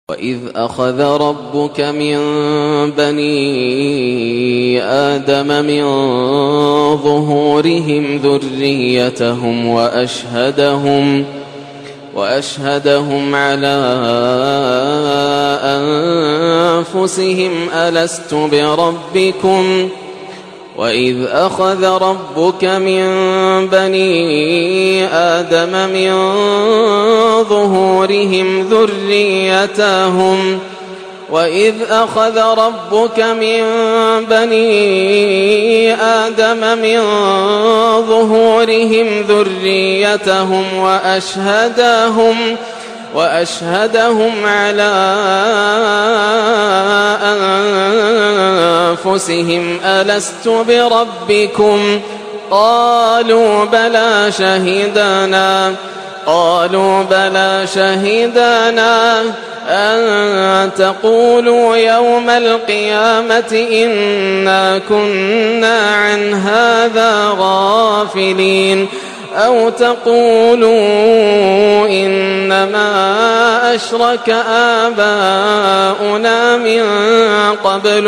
وإذ أخذ ربك من بني آدم من ظهورهم ذريتهم وأشهدهم على أنفسهم ألست بربكم وإذ أخذ ربك من بني آدم من ظهورهم ذريتهم وإذ أخذ ربك من بني آدم من ظهورهم ذريتهم وأشهدهم على أنفسهم ألست بربكم قالوا بلى شهدنا أن تقولوا يوم القيامة إنا كنا عن هذا غافلين أو تقولوا إنما أشرك آباؤنا من قبل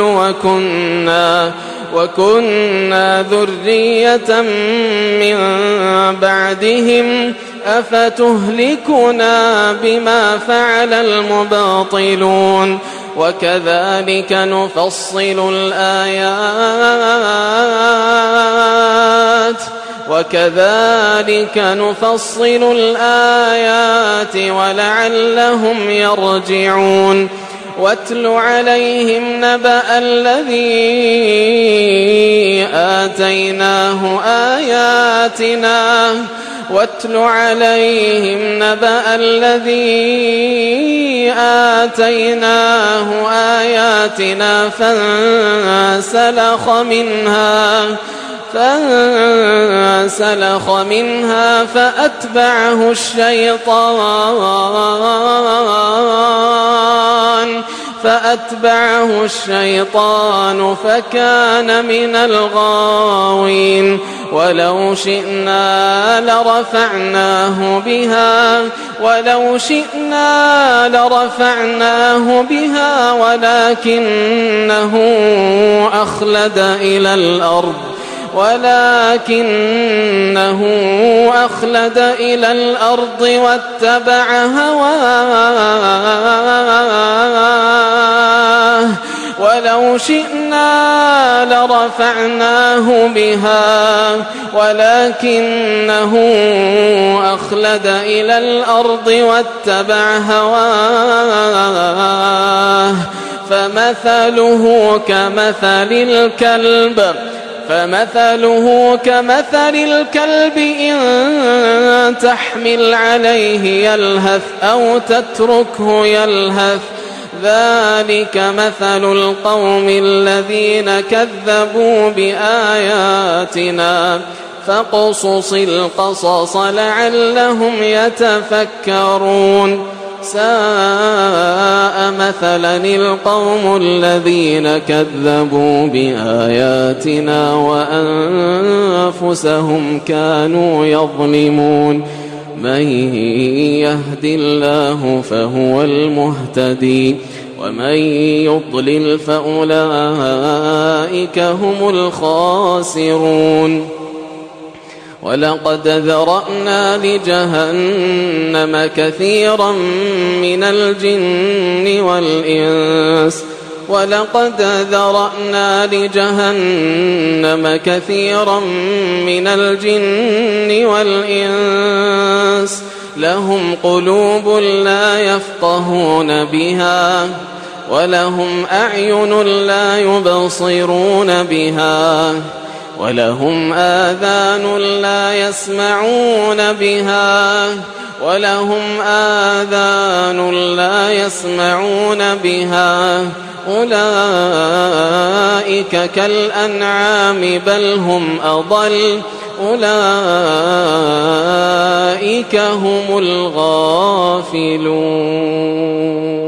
وكنا ذرية من بعدهم أفتهلكنا بما فعل المبطلون وكذلك نفصل الآيات ولعلهم يرجعون واتل عليهم نبأ الذي آتيناه آياتنا فانسلخ منها فأتبعه الشيطان فكان من الغاوين ولو شئنا لرفعناه بها ولكنه أخلد إلى الأرض واتبع هواه ولو شئنا لرفعناه بها ولكنه أخلد إلى الأرض واتبع هواه فمثله كمثل الكلب إن تحمل عليه يلهث أو تتركه يلهث ذلك مثل القوم الذين كذبوا بآياتنا فاقصص القصص لعلهم يتفكرون ساء مثلا القوم الذين كذبوا بآياتنا وأنفسهم كانوا يظلمون من يهد الله فهو المهتدي ومن يضلل فأولئك هم الخاسرون ولقد ذرأنا لجهنم كثيرا من الجن والإنس لهم قلوب لا يفقهون بها ولهم أعين لا يبصرون بها ولهم آذان لا يسمعون بها أولئك كالأنعام بل هم أضل أولئك هم الغافلون.